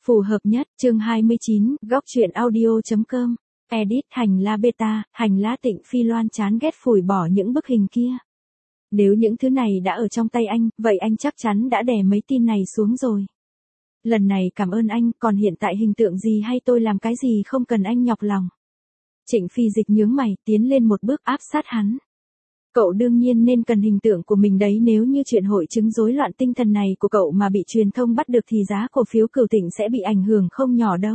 Phù hợp nhất, chương 29, góc truyện audio.com. Edit hành la beta, hành la Tịnh Phi Loan chán ghét phủi bỏ những bức hình kia. Nếu những thứ này đã ở trong tay anh, vậy anh chắc chắn đã đè mấy tin này xuống rồi. Lần này cảm ơn anh, còn hiện tại hình tượng gì hay tôi làm cái gì không cần anh nhọc lòng. Trịnh Phi Dịch nhướng mày, tiến lên một bước áp sát hắn. Cậu đương nhiên nên cần hình tượng của mình đấy, nếu như chuyện hội chứng rối loạn tinh thần này của cậu mà bị truyền thông bắt được thì giá cổ phiếu Cửu Thịnh sẽ bị ảnh hưởng không nhỏ đâu.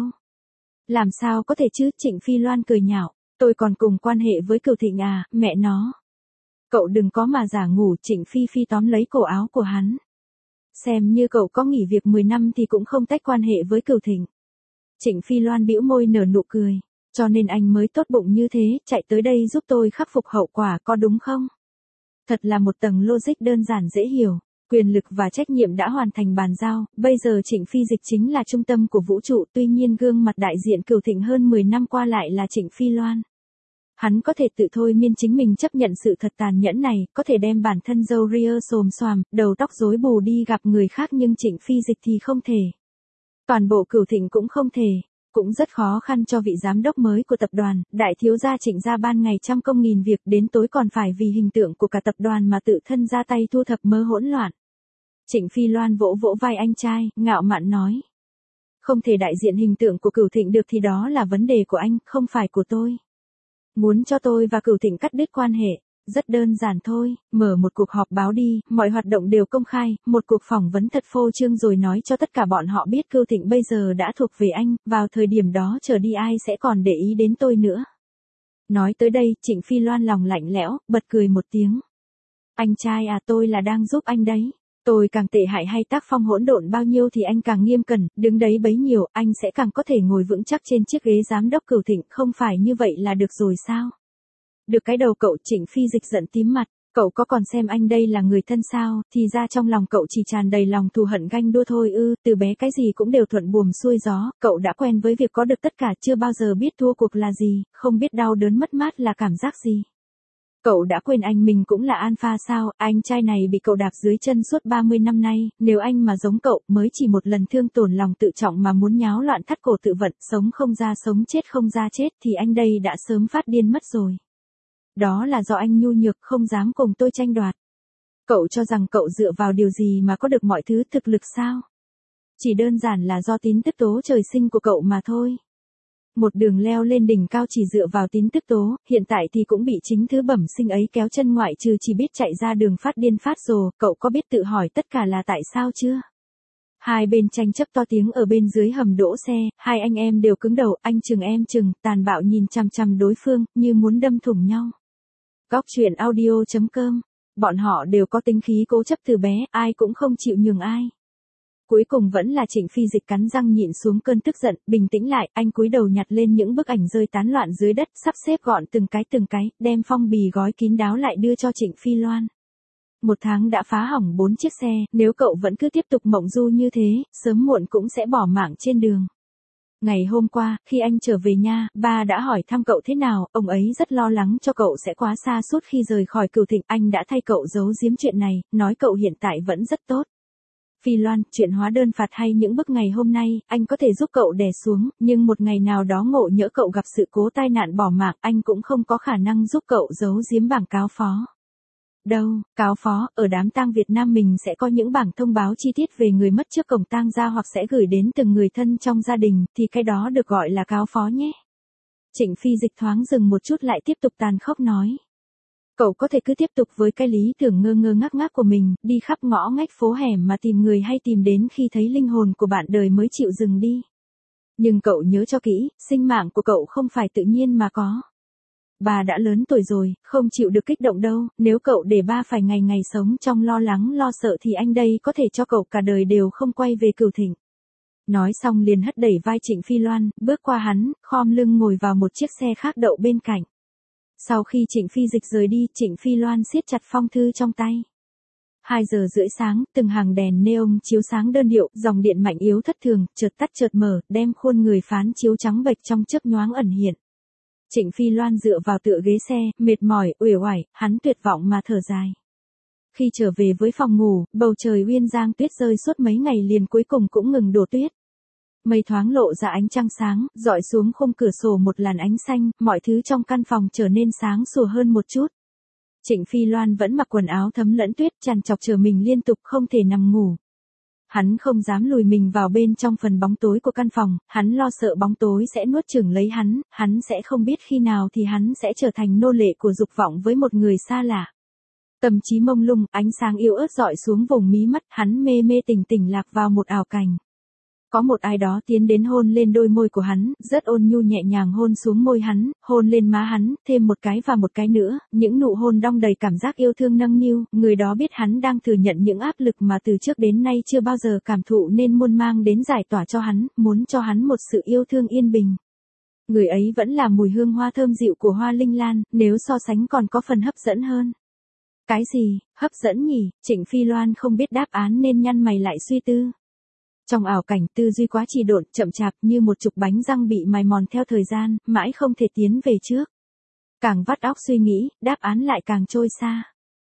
Làm sao có thể chứ, Trịnh Phi Loan cười nhạo, tôi còn cùng quan hệ với Cửu Thịnh à, mẹ nó. Cậu đừng có mà giả ngủ, Trịnh Phi Phi tóm lấy cổ áo của hắn. Xem như cậu có nghỉ việc 10 năm thì cũng không tách quan hệ với Cửu Thịnh. Trịnh Phi Loan bĩu môi nở nụ cười. Cho nên anh mới tốt bụng như thế, chạy tới đây giúp tôi khắc phục hậu quả, có đúng không? Thật là một tầng logic đơn giản dễ hiểu. Quyền lực và trách nhiệm đã hoàn thành bàn giao, bây giờ Trịnh Phi Dịch chính là trung tâm của vũ trụ, tuy nhiên gương mặt đại diện Cửu Thịnh hơn 10 năm qua lại là Trịnh Phi Loan. Hắn có thể tự thôi miên chính mình chấp nhận sự thật tàn nhẫn này, có thể đem bản thân râu ria xồm xoàm, đầu tóc rối bù đi gặp người khác, nhưng Trịnh Phi Dịch thì không thể. Toàn bộ Cửu Thịnh cũng không thể. Cũng rất khó khăn cho vị giám đốc mới của tập đoàn, đại thiếu gia Trịnh gia ban ngày trăm công nghìn việc, đến tối còn phải vì hình tượng của cả tập đoàn mà tự thân ra tay thu thập mớ hỗn loạn. Trịnh Phi Loan vỗ vỗ vai anh trai, ngạo mạn nói. Không thể đại diện hình tượng của Cửu Thịnh được thì đó là vấn đề của anh, không phải của tôi. Muốn cho tôi và Cửu Thịnh cắt đứt quan hệ, rất đơn giản thôi, mở một cuộc họp báo đi, mọi hoạt động đều công khai, một cuộc phỏng vấn thật phô trương rồi nói cho tất cả bọn họ biết Cửu Thịnh bây giờ đã thuộc về anh, vào thời điểm đó trở đi ai sẽ còn để ý đến tôi nữa. Nói tới đây, Trịnh Phi Loan lòng lạnh lẽo, bật cười một tiếng. Anh trai à, tôi là đang giúp anh đấy. Tôi càng tệ hại hay tác phong hỗn độn bao nhiêu thì anh càng nghiêm cẩn, đứng đấy bấy nhiêu, anh sẽ càng có thể ngồi vững chắc trên chiếc ghế giám đốc Cửu Thịnh, không phải như vậy là được rồi sao? Được cái đầu cậu, Trịnh Phi Dịch giận tím mặt, cậu có còn xem anh đây là người thân sao, thì ra trong lòng cậu chỉ tràn đầy lòng thù hận ganh đua thôi ư, từ bé cái gì cũng đều thuận buồm xuôi gió, cậu đã quen với việc có được tất cả, chưa bao giờ biết thua cuộc là gì, không biết đau đớn mất mát là cảm giác gì. Cậu đã quên anh mình cũng là alpha sao, anh trai này bị cậu đạp dưới chân suốt 30 năm nay, nếu anh mà giống cậu, mới chỉ một lần thương tổn lòng tự trọng mà muốn nháo loạn thắt cổ tự vận, sống không ra sống chết không ra chết thì anh đây đã sớm phát điên mất rồi. Đó là do anh nhu nhược không dám cùng tôi tranh đoạt. Cậu cho rằng cậu dựa vào điều gì mà có được mọi thứ, thực lực sao? Chỉ đơn giản là do tín tức tố trời sinh của cậu mà thôi. Một đường leo lên đỉnh cao chỉ dựa vào tín tức tố, hiện tại thì cũng bị chính thứ bẩm sinh ấy kéo chân, ngoại trừ chỉ biết chạy ra đường phát điên phát rồ, cậu có biết tự hỏi tất cả là tại sao chưa? Hai bên tranh chấp to tiếng ở bên dưới hầm đỗ xe, hai anh em đều cứng đầu, anh chừng em chừng, tàn bạo nhìn chằm chằm đối phương, như muốn đâm thủng nhau. Góc truyện audio.com, bọn họ đều có tính khí cố chấp từ bé, ai cũng không chịu nhường ai. Cuối cùng vẫn là Trịnh Phi Dịch cắn răng nhịn xuống cơn tức giận, bình tĩnh lại, anh cúi đầu nhặt lên những bức ảnh rơi tán loạn dưới đất, sắp xếp gọn từng cái, đem phong bì gói kín đáo lại đưa cho Trịnh Phi Loan. 1 tháng đã phá hỏng 4 chiếc xe, nếu cậu vẫn cứ tiếp tục mộng du như thế, sớm muộn cũng sẽ bỏ mạng trên đường. Ngày hôm qua, khi anh trở về nhà, ba đã hỏi thăm cậu thế nào, ông ấy rất lo lắng cho cậu sẽ quá xa suốt khi rời khỏi Cửu Thịnh, anh đã thay cậu giấu giếm chuyện này, nói cậu hiện tại vẫn rất tốt. Phi Loan, chuyện hóa đơn phạt hay những bức ngày hôm nay, anh có thể giúp cậu đè xuống, nhưng một ngày nào đó ngộ nhỡ cậu gặp sự cố tai nạn bỏ mạng, anh cũng không có khả năng giúp cậu giấu giếm bảng cáo phó. Đâu, cáo phó, ở đám tang Việt Nam mình sẽ có những bảng thông báo chi tiết về người mất trước cổng tang gia hoặc sẽ gửi đến từng người thân trong gia đình, thì cái đó được gọi là cáo phó nhé. Trịnh Phi Dịch thoáng dừng một chút lại tiếp tục tàn khốc nói. Cậu có thể cứ tiếp tục với cái lý tưởng ngơ ngơ ngác ngác của mình, đi khắp ngõ ngách phố hẻm mà tìm người hay tìm đến khi thấy linh hồn của bạn đời mới chịu dừng đi. Nhưng cậu nhớ cho kỹ, sinh mạng của cậu không phải tự nhiên mà có. Bà đã lớn tuổi rồi, không chịu được kích động đâu, nếu cậu để ba phải ngày ngày sống trong lo lắng lo sợ thì anh đây có thể cho cậu cả đời đều không quay về Cửu Thịnh. Nói xong liền hất đẩy vai Trịnh Phi Loan, bước qua hắn, khom lưng ngồi vào một chiếc xe khác đậu bên cạnh. Sau khi Trịnh Phi Dịch rời đi, Trịnh Phi Loan siết chặt phong thư trong tay. 2 giờ rưỡi sáng, từng hàng đèn neon chiếu sáng đơn điệu, dòng điện mạnh yếu thất thường, chợt tắt chợt mở, đem khuôn người phán chiếu trắng bệch trong chớp nhoáng ẩn hiện. Trịnh Phi Loan dựa vào tựa ghế xe, mệt mỏi, uể oải, hắn tuyệt vọng mà thở dài. Khi trở về với phòng ngủ, bầu trời uyên giang tuyết rơi suốt mấy ngày liền cuối cùng cũng ngừng đổ tuyết. Mây thoáng lộ ra ánh trăng sáng, dọi xuống khung cửa sổ một làn ánh xanh, mọi thứ trong căn phòng trở nên sáng sủa hơn một chút. Trịnh Phi Loan vẫn mặc quần áo thấm lẫn tuyết, trằn trọc chờ mình liên tục không thể nằm ngủ. Hắn không dám lùi mình vào bên trong phần bóng tối của căn phòng, hắn lo sợ bóng tối sẽ nuốt chửng lấy hắn sẽ không biết khi nào thì hắn sẽ trở thành nô lệ của dục vọng với một người xa lạ. Tâm trí mông lung, ánh sáng yếu ớt dọi xuống vùng mí mắt, hắn mê mê tỉnh tỉnh lạc vào một ảo cảnh. Có một ai đó tiến đến hôn lên đôi môi của hắn, rất ôn nhu nhẹ nhàng hôn xuống môi hắn, hôn lên má hắn, thêm một cái và một cái nữa, những nụ hôn đong đầy cảm giác yêu thương nâng niu, người đó biết hắn đang thừa nhận những áp lực mà từ trước đến nay chưa bao giờ cảm thụ nên muốn mang đến giải tỏa cho hắn, muốn cho hắn một sự yêu thương yên bình. Người ấy vẫn là mùi hương hoa thơm dịu của hoa linh lan, nếu so sánh còn có phần hấp dẫn hơn. Cái gì, hấp dẫn nhỉ? Trịnh Phi Loan không biết đáp án nên nhăn mày lại suy tư. Trong ảo cảnh tư duy quá trì độn, chậm chạp như một trục bánh răng bị mài mòn theo thời gian, mãi không thể tiến về trước. Càng vắt óc suy nghĩ, đáp án lại càng trôi xa.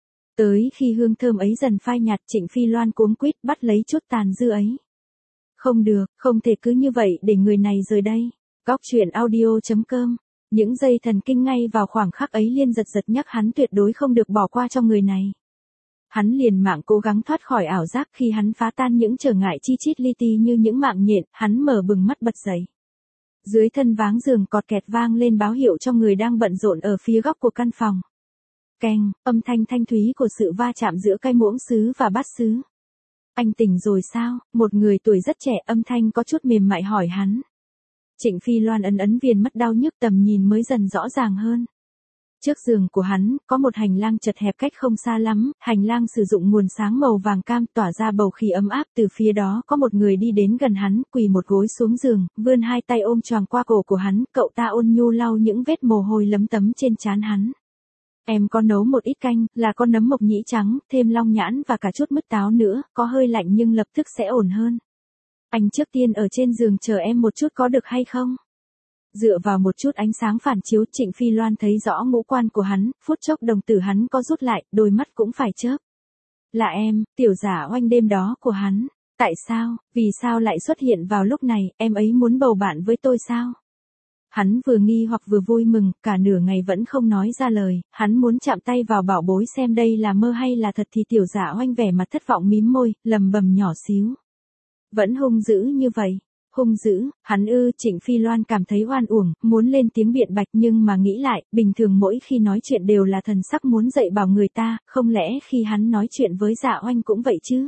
Tới khi hương thơm ấy dần phai nhạt, Trịnh Phi Loan cuống quýt bắt lấy chút tàn dư ấy. Không được, không thể cứ như vậy để người này rời đây. Góc truyện audio.com. Những dây thần kinh ngay vào khoảng khắc ấy liên giật giật nhắc hắn tuyệt đối không được bỏ qua cho người này. Hắn liền mạng cố gắng thoát khỏi ảo giác khi hắn phá tan những trở ngại chi chít li ti như những mạng nhện, hắn mở bừng mắt bật dậy. Dưới thân váng giường cọt kẹt vang lên báo hiệu cho người đang bận rộn ở phía góc của căn phòng. Keng, âm thanh thanh thúy của sự va chạm giữa cái muỗng sứ và bát sứ. Anh tỉnh rồi sao? Một người tuổi rất trẻ, âm thanh có chút mềm mại hỏi hắn. Trịnh Phi Loan ấn ấn viền mắt đau nhức, tầm nhìn mới dần rõ ràng hơn. Trước giường của hắn, có một hành lang chật hẹp cách không xa lắm, hành lang sử dụng nguồn sáng màu vàng cam tỏa ra bầu khí ấm áp, từ phía đó có một người đi đến gần hắn, quỳ một gối xuống giường, vươn hai tay ôm choàng qua cổ của hắn, cậu ta ôn nhu lau những vết mồ hôi lấm tấm trên trán hắn. Em có nấu một ít canh, là con nấm mộc nhĩ trắng, thêm long nhãn và cả chút mứt táo nữa, có hơi lạnh nhưng lập tức sẽ ổn hơn. Anh trước tiên ở trên giường chờ em một chút có được hay không? Dựa vào một chút ánh sáng phản chiếu, Trịnh Phi Loan thấy rõ ngũ quan của hắn, phút chốc đồng tử hắn có rút lại, đôi mắt cũng phải chớp. Là em, tiểu giả oanh đêm đó của hắn. Tại sao, vì sao lại xuất hiện vào lúc này, em ấy muốn bầu bạn với tôi sao? Hắn vừa nghi hoặc vừa vui mừng, cả nửa ngày vẫn không nói ra lời, hắn muốn chạm tay vào bảo bối xem đây là mơ hay là thật thì tiểu giả oanh vẻ mặt thất vọng mím môi, lầm bầm nhỏ xíu. Vẫn hung dữ như vậy. Hung dữ, hắn Trịnh Phi Loan cảm thấy oan uổng, muốn lên tiếng biện bạch nhưng mà nghĩ lại, bình thường mỗi khi nói chuyện đều là thần sắc muốn dạy bảo người ta, không lẽ khi hắn nói chuyện với Dạ Oanh cũng vậy chứ?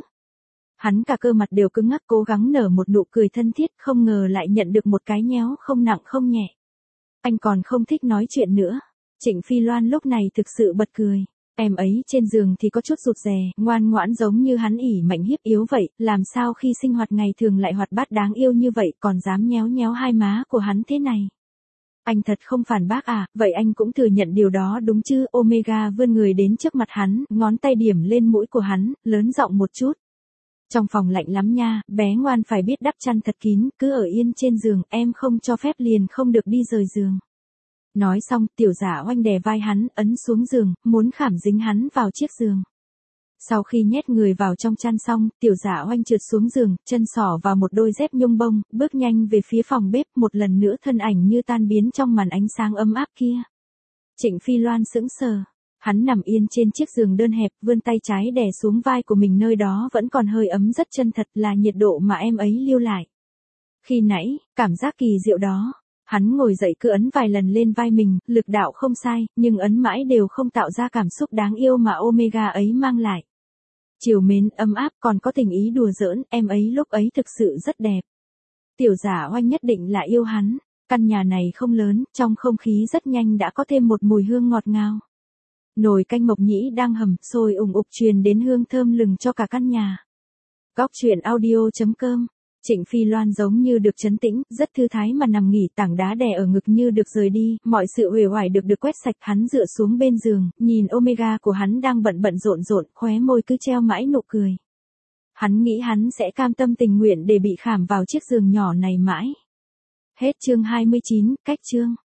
Hắn cả cơ mặt đều cứng ngắc cố gắng nở một nụ cười thân thiết, không ngờ lại nhận được một cái nhéo không nặng không nhẹ. Anh còn không thích nói chuyện nữa. Trịnh Phi Loan lúc này thực sự bật cười. Em ấy trên giường thì có chút rụt rè, ngoan ngoãn giống như hắn ỉ mạnh hiếp yếu vậy, làm sao khi sinh hoạt ngày thường lại hoạt bát đáng yêu như vậy còn dám nhéo nhéo hai má của hắn thế này. Anh thật không phản bác à, vậy anh cũng thừa nhận điều đó đúng chứ? Omega vươn người đến trước mặt hắn, ngón tay điểm lên mũi của hắn, lớn giọng một chút. Trong phòng lạnh lắm nha, bé ngoan phải biết đắp chăn thật kín, cứ ở yên trên giường, em không cho phép liền không được đi rời giường. Nói xong, tiểu giả oanh đè vai hắn, ấn xuống giường, muốn khảm dính hắn vào chiếc giường. Sau khi nhét người vào trong chăn xong, tiểu giả oanh trượt xuống giường, chân sỏ vào một đôi dép nhung bông, bước nhanh về phía phòng bếp, một lần nữa thân ảnh như tan biến trong màn ánh sáng ấm áp kia. Trịnh Phi Loan sững sờ. Hắn nằm yên trên chiếc giường đơn hẹp, vươn tay trái đè xuống vai của mình, nơi đó vẫn còn hơi ấm rất chân thật, là nhiệt độ mà em ấy lưu lại. Khi nãy, cảm giác kỳ diệu đó. Hắn ngồi dậy cứ ấn vài lần lên vai mình, lực đạo không sai, nhưng ấn mãi đều không tạo ra cảm xúc đáng yêu mà Omega ấy mang lại. Chiều mến, ấm áp, còn có tình ý đùa giỡn, em ấy lúc ấy thực sự rất đẹp. Tiểu giả oanh nhất định là yêu hắn. Căn nhà này không lớn, trong không khí rất nhanh đã có thêm một mùi hương ngọt ngào. Nồi canh mộc nhĩ đang hầm, sôi ùng ục truyền đến hương thơm lừng cho cả căn nhà. Góc truyện audio.com. Trịnh Phi Loan giống như được trấn tĩnh, rất thư thái mà nằm nghỉ, tảng đá đè ở ngực như được rời đi, mọi sự uể oải được quét sạch, hắn dựa xuống bên giường, nhìn Omega của hắn đang bận rộn, khóe môi cứ treo mãi nụ cười. Hắn nghĩ hắn sẽ cam tâm tình nguyện để bị khảm vào chiếc giường nhỏ này mãi. Hết chương 29, cách chương.